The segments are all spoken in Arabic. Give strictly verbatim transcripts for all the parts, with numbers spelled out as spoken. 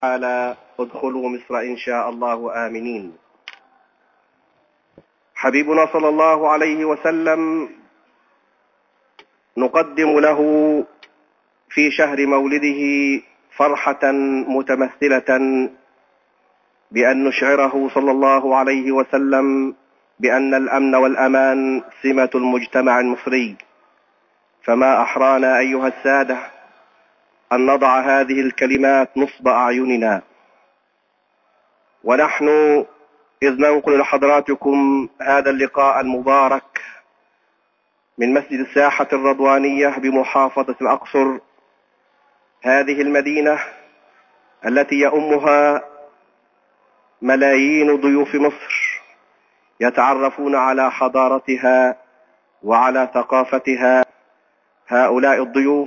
تعالى ادخلوا مصر إن شاء الله آمنين. حبيبنا صلى الله عليه وسلم نقدم له في شهر مولده فرحة متمثلة بأن نشعره صلى الله عليه وسلم بأن الأمن والأمان سمة المجتمع المصري، فما أحرانا أيها السادة أن نضع هذه الكلمات نصب أعيننا ونحن إذ ننقل لحضراتكم هذا اللقاء المبارك من مسجد الساحة الرضوانية بمحافظة الأقصر، هذه المدينة التي يؤمها ملايين ضيوف مصر يتعرفون على حضارتها وعلى ثقافتها. هؤلاء الضيوف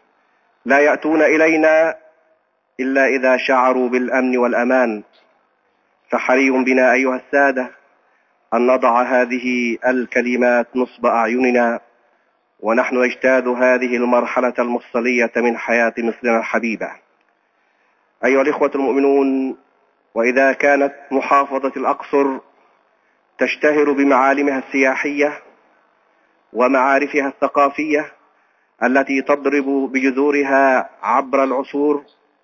لا يأتون إلينا إلا إذا شعروا بالأمن والأمان، فحري بنا أيها السادة أن نضع هذه الكلمات نصب أعيننا ونحن نجتاز هذه المرحلة المفصلية من حياة مصرنا الحبيبة. أيها الإخوة المؤمنون، وإذا كانت محافظة الأقصر تشتهر بمعالمها السياحية ومعارفها الثقافية التي تضرب بجذورها عبر العصور،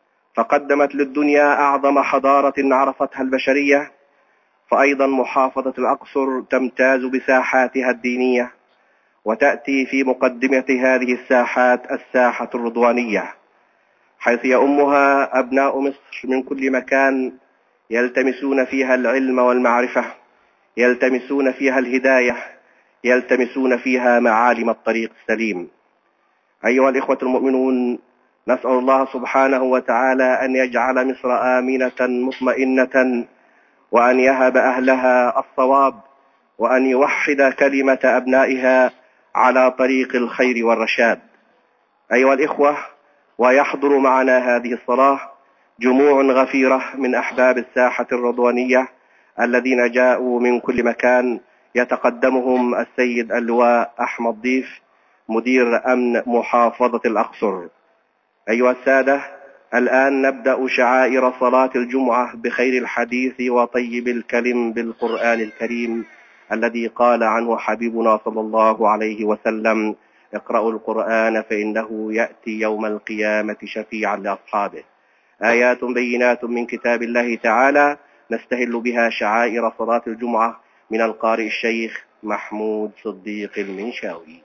فقدمت للدنيا أعظم حضارة عرفتها البشرية، فأيضا محافظة الأقصر تمتاز بساحاتها الدينية، وتأتي في مقدمة هذه الساحات الساحة الرضوانية، حيث يؤمها أبناء مصر من كل مكان يلتمسون فيها العلم والمعرفة، يلتمسون فيها الهداية، يلتمسون فيها معالم الطريق السليم. أيها الإخوة المؤمنون، نسأل الله سبحانه وتعالى أن يجعل مصر آمنة مطمئنة، وأن يهب أهلها الصواب، وأن يوحد كلمة أبنائها على طريق الخير والرشاد. أيها الإخوة، ويحضر معنا هذه الصلاة جموع غفيرة من أحباب الساحة الرضوانية الذين جاءوا من كل مكان، يتقدمهم السيد اللواء أحمد ضيف مدير أمن محافظة الأقصر. أيها السادة، الآن نبدأ شعائر صلاة الجمعة بخير الحديث وطيب الكلم بالقرآن الكريم الذي قال عنه حبيبنا صلى الله عليه وسلم: اقرأوا القرآن فإنه يأتي يوم القيامة شفيعا لأصحابه. آيات بينات من كتاب الله تعالى نستهل بها شعائر صلاة الجمعة، من القارئ الشيخ محمود صديق المنشاوي.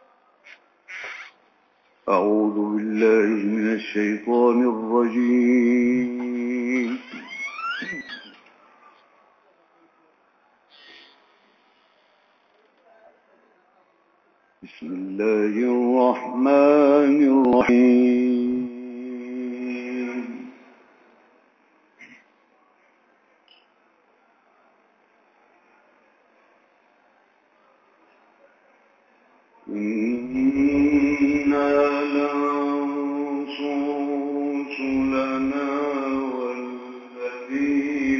أعوذ بالله من الشيطان الرجيم. بسم الله الرحمن الرحيم. إنا لننصر رسلنا والذين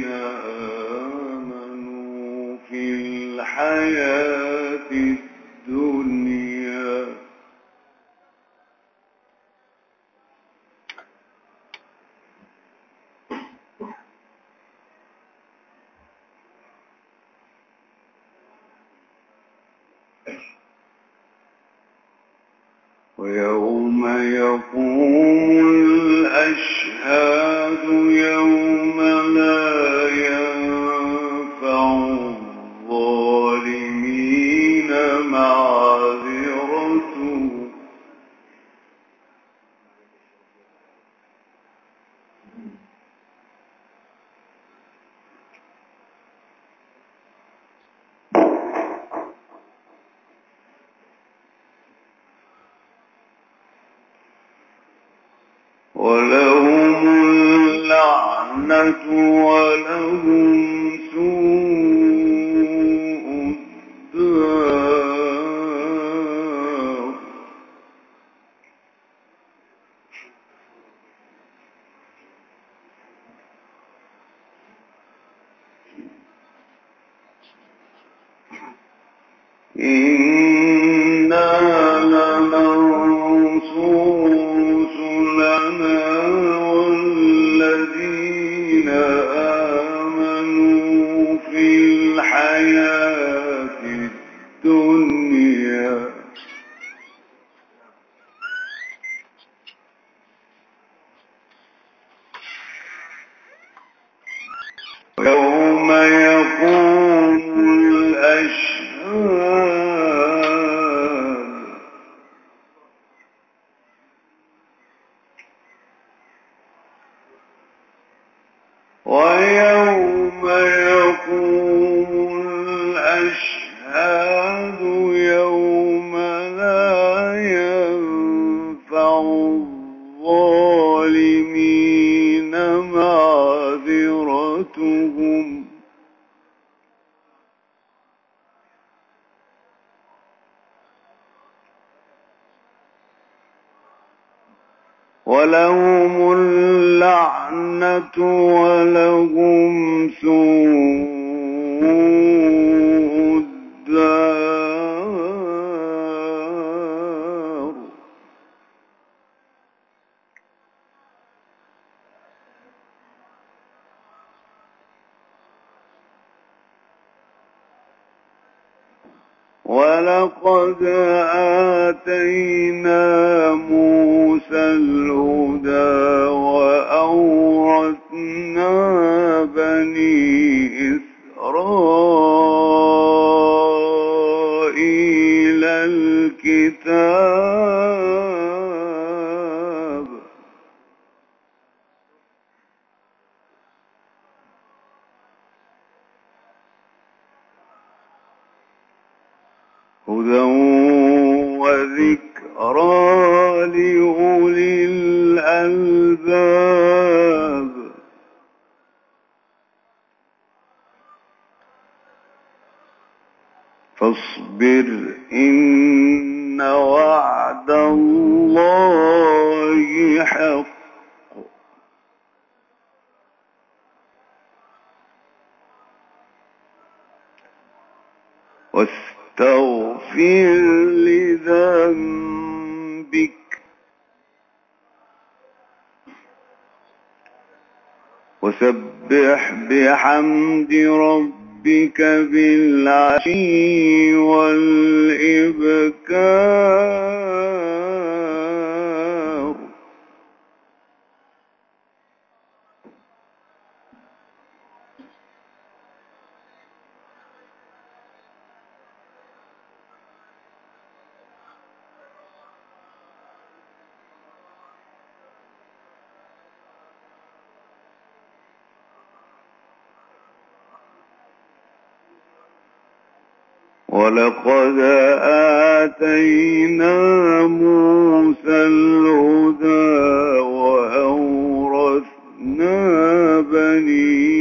آمنوا في الحياة الدنيا ويوم يقوم الأشهاد يوم لا ينفع الظالمين معذرتهم ولهم اللعنة ولهم سوء الدار. إنا لننصر رسلنا والذين آمنوا في الحياة الدنيا يوم يقوم الأشهاد ويوم يقوم الأشهاد يوم لا ينفع الظالمين معذرتهم ولهم اللعنة ولهم سوء الدار ولقد آتينا موسى الهدى وأورثنا بني إسرائيل الكتاب هدى وذكرى لأولي الألباب فاصبر إن وعد الله حق واستغفر لذنبك وسبح بحمد ربك بالعشي والإبكار ولقد آتينا موسى الهدى وأورثنا بني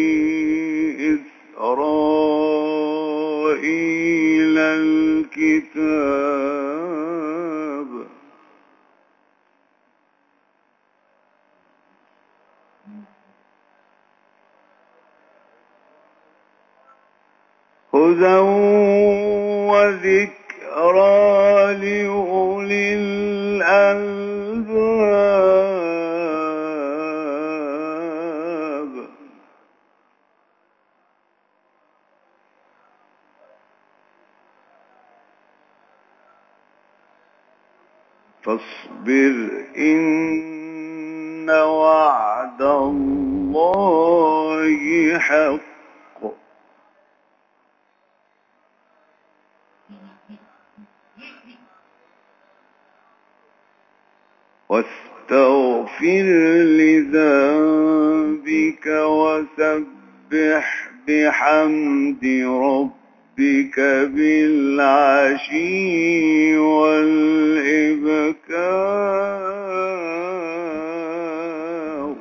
إسرائيل الكتاب هدى وذكرى لأولي الألباب فاصبر إن وعد الله حق واستغفر لذنبك وسبح بحمد ربك بالعشي والإبكار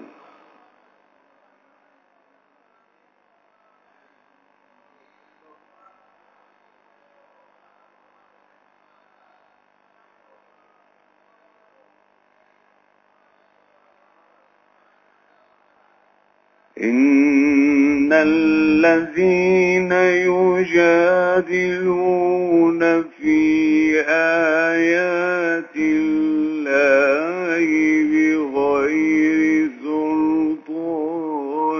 إن الذين يجادلون في آيات الله بغير سلطان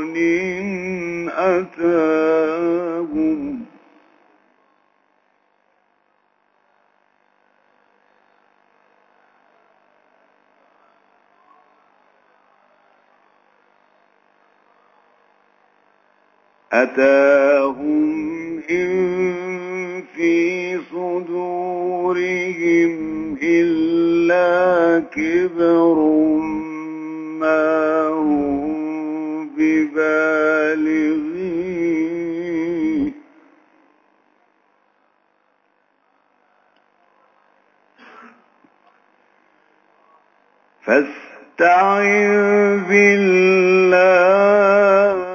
أتاهم أتاهم إن في صدورهم إلا كبر ما هم ببالغيه فاستعذ بالله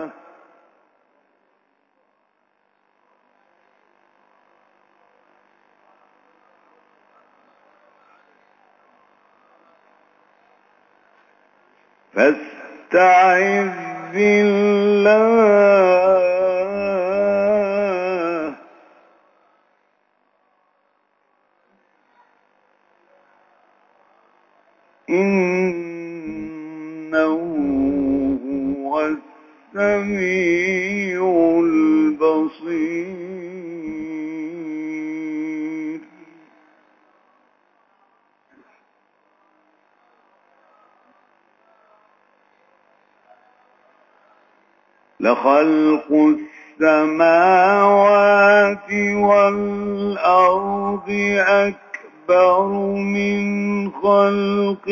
فاستعذ بالله إنه هو السميع البصير لخلق السماوات والأرض أكبر من خلق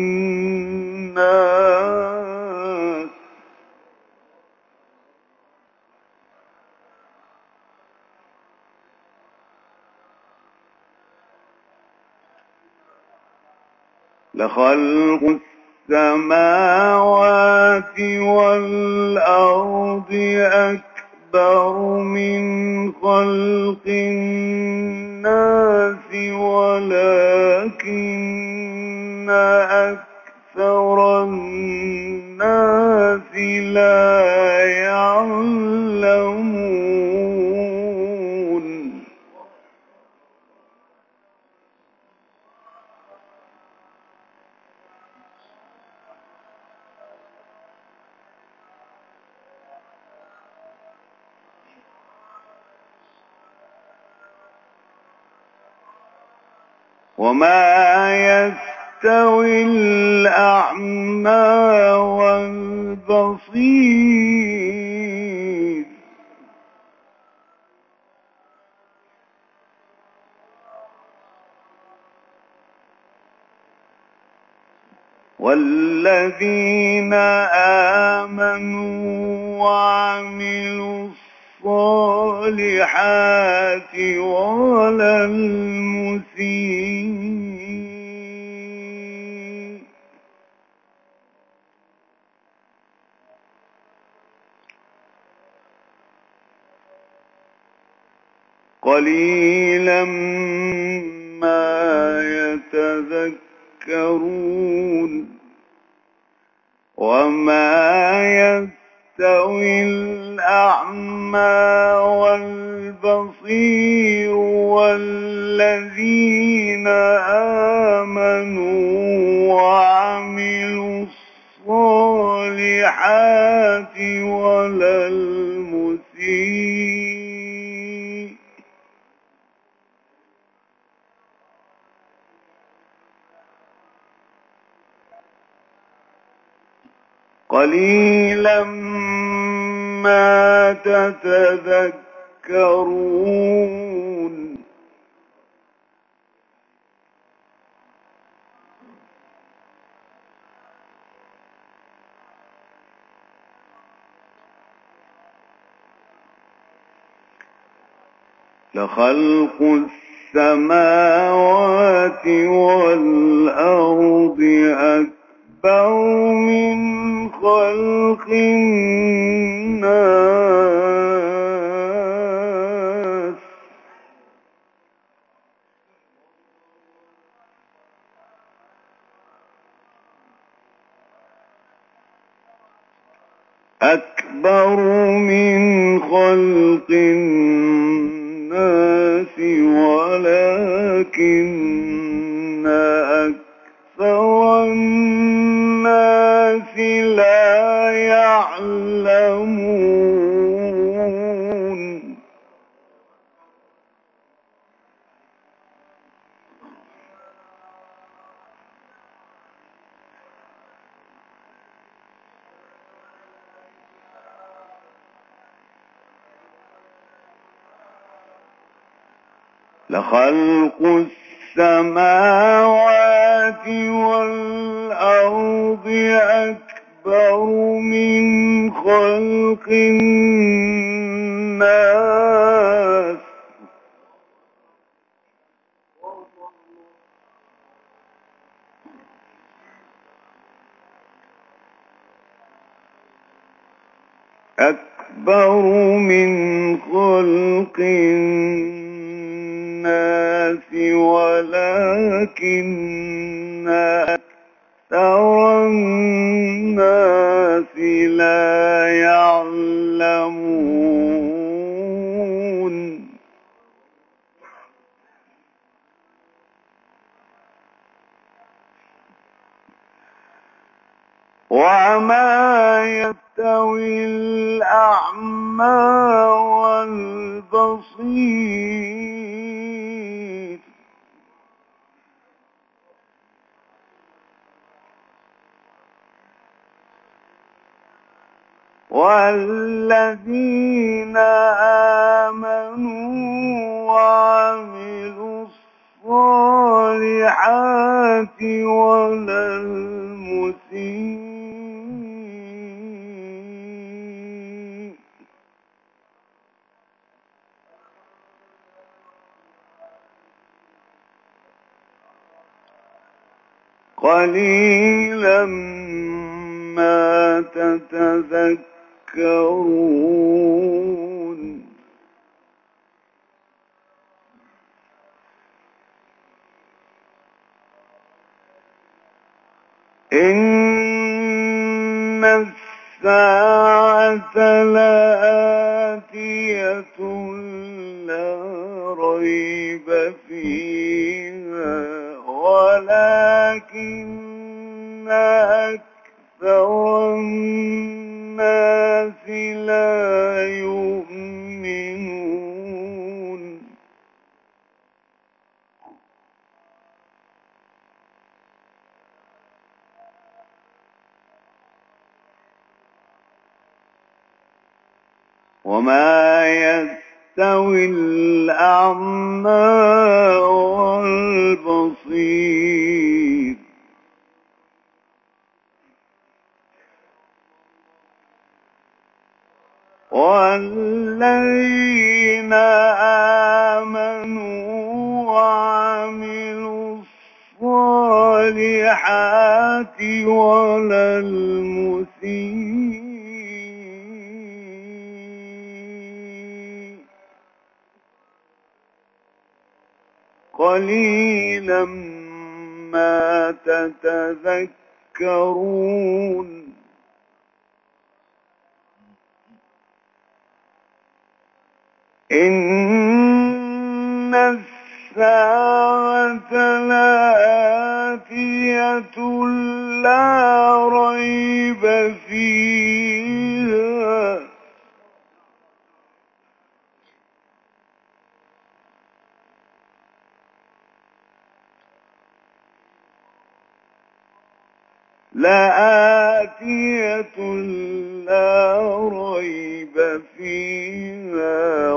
الناس لخلق السماوات والأرض أكبر من خلق الناس ولكن أكثر الناس لا يعلمون وما يستوي الأعمى والبصير والذين آمنوا وعملوا الصالحات ولا المسيء قليلا ما يتذكرون وما يستوي الأعمى والبصير والذين آمنوا وعملوا الصالحات ولا المسيء قليلا ما تتذكرون لخلق السماوات والأرض أكبر من خلق الناس أكبر من خلق الناس ولكن أكثر الناس لا يعلمون لخلق السماوات والأرض أكبر من خلق الناس أكبر من خلق الناس ولكن أكثر الناس لا يعلمون وما يستوي الأعمى والبصير والذين آمنوا وعملوا الصالحات ولا المسيء قليلا ما تتذكرون إن الساعة لآتية لا ريب فيها ولكن أكثر الناس لا يؤمنون وما يستوي الأعمى والبصير والذين آمنوا وعملوا الصالحات ولا المسيء قليلا ما تتذكرون إن الساعة لآتية لا ريب فيها لآتية لا ريب فيها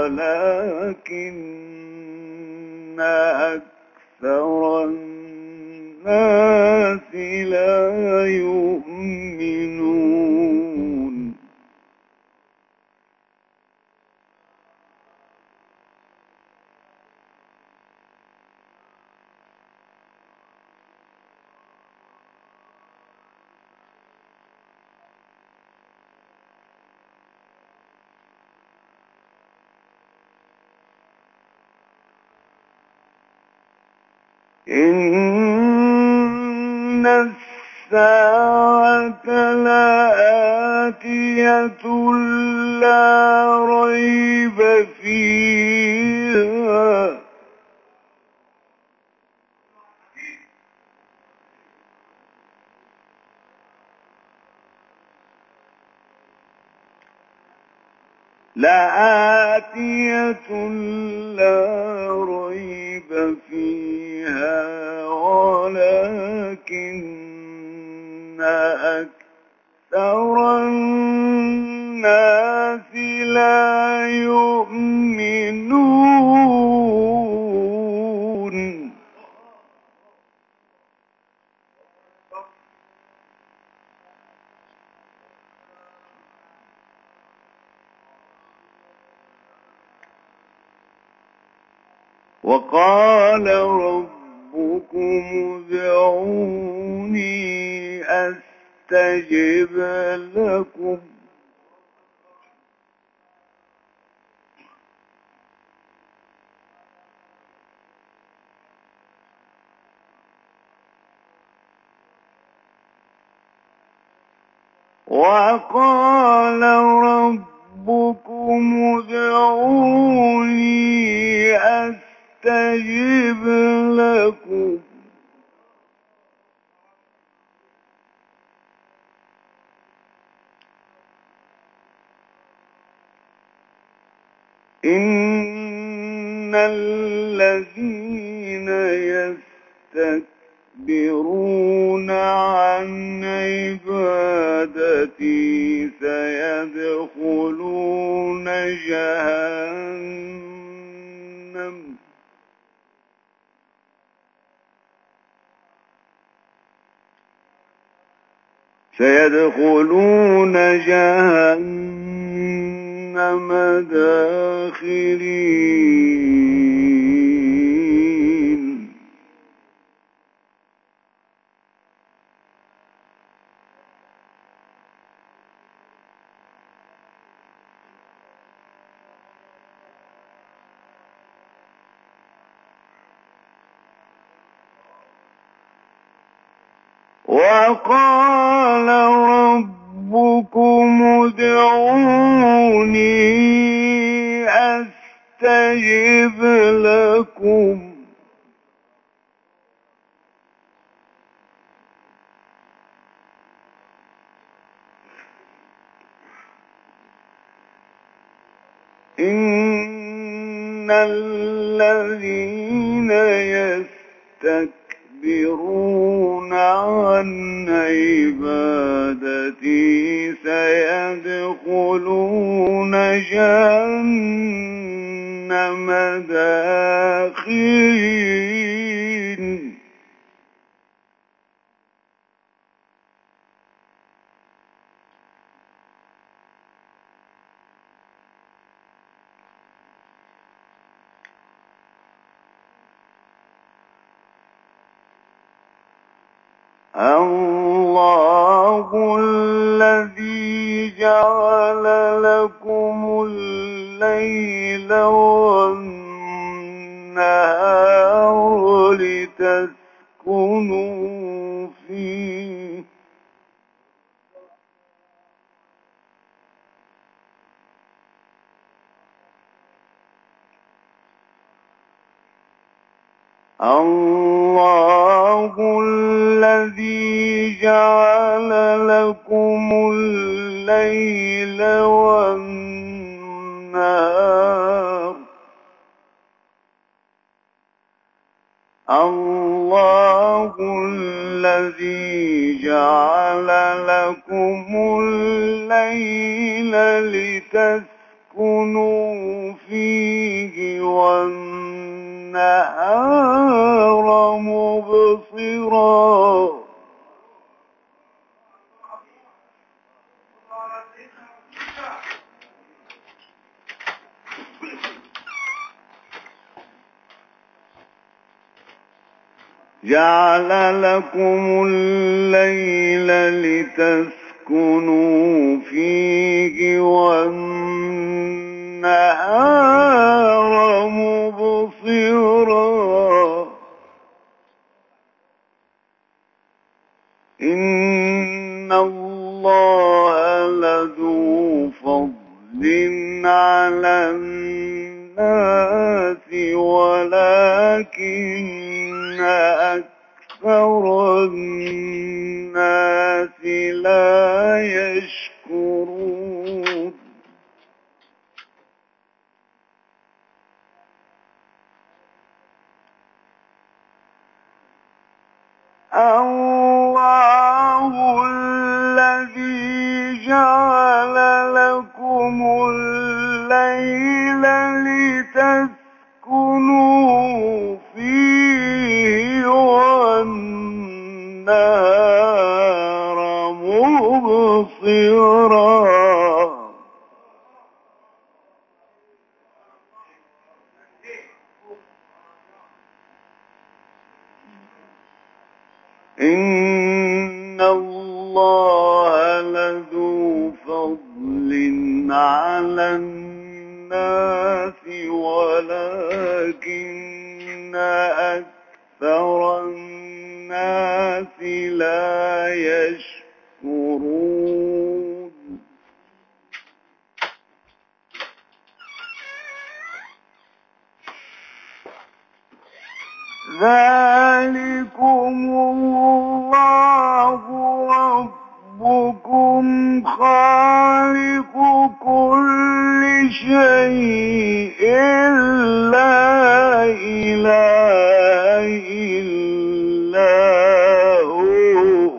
ولكن أكثر الناس لا يؤمنون إن الساعة لآتية لا ريب فيها لآتية لا ريب فيها ولكن أكثر الناس لا يؤمنون وقال ربكم ادعوني أستجب لكم وقال ربكم ادعوني أستجب لكم إن الذين يستكبرون عن عبادتي سيدخلون جهنم سيدخلون جهنم داخرين وقال ربكم ادعوني أستجب لكم إن الذين يستكبرون عن عبادتي سيدخلون جهنم داخرين الله الذي جعل لكم الليل والنهار لتسكنوا فيه الله الذي جعل لكم الليل والنهار الله الذي جعل لكم الليل لتسكنوا فيه والنهار مبصرا جعل لكم الليل لتسكنوا فيه والنهار مبصرا إن الله لذو فضل على الناس ولكن أكثر الناس لا يشكرون الله الذي جعل لكم الليل لتسكنوا فيه والنهار مبصرا على الناس ولكن أكثر الناس لا يشكرون ذلكم الله ربكم خالق كل شيء لا إله إلا هو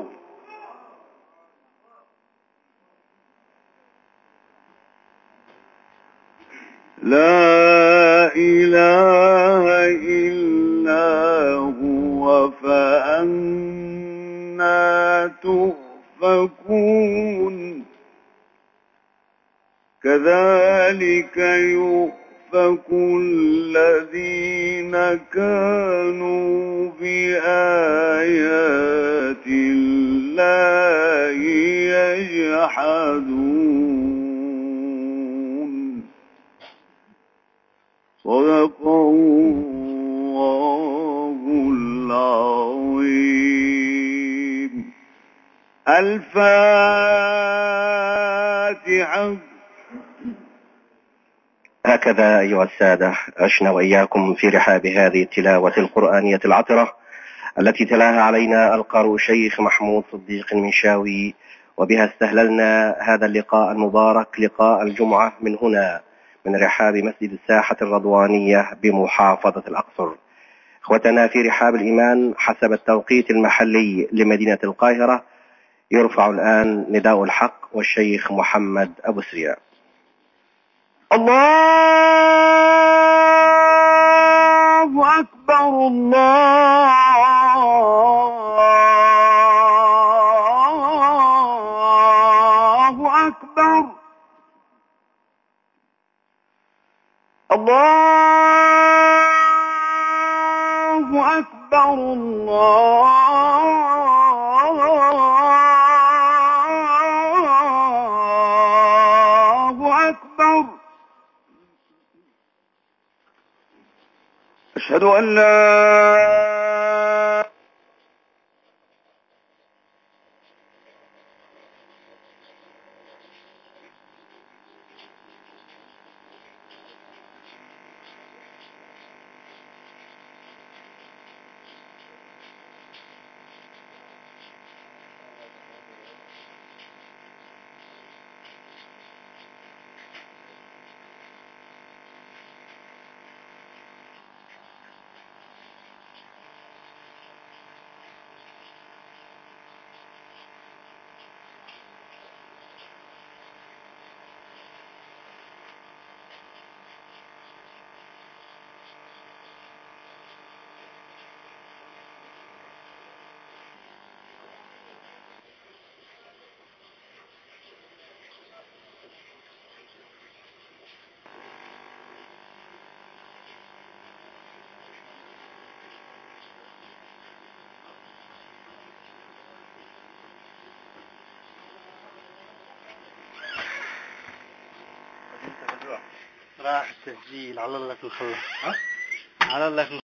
لا إله إلا هو فأنى تؤفكون كذلك يؤفك الذين كانوا بآيات الله يجحدون صدق الله العظيم. الفاتحة. هكذا أيها السادة عشنا وإياكم في رحاب هذه التلاوة القرآنية العطرة التي تلاها علينا القارئ الشيخ محمود صديق المنشاوي، وبها استهللنا هذا اللقاء المبارك لقاء الجمعة من هنا من رحاب مسجد الساحة الرضوانية بمحافظة الأقصر. إخوتنا في رحاب الإيمان، حسب التوقيت المحلي لمدينة القاهرة يرفع الآن نداء الحق والشيخ محمد أبو سريع. الله أكبر الله أكبر الله أكبر الله أكبر. أشهد أن لا راح التسجيل على الله نخلص على الله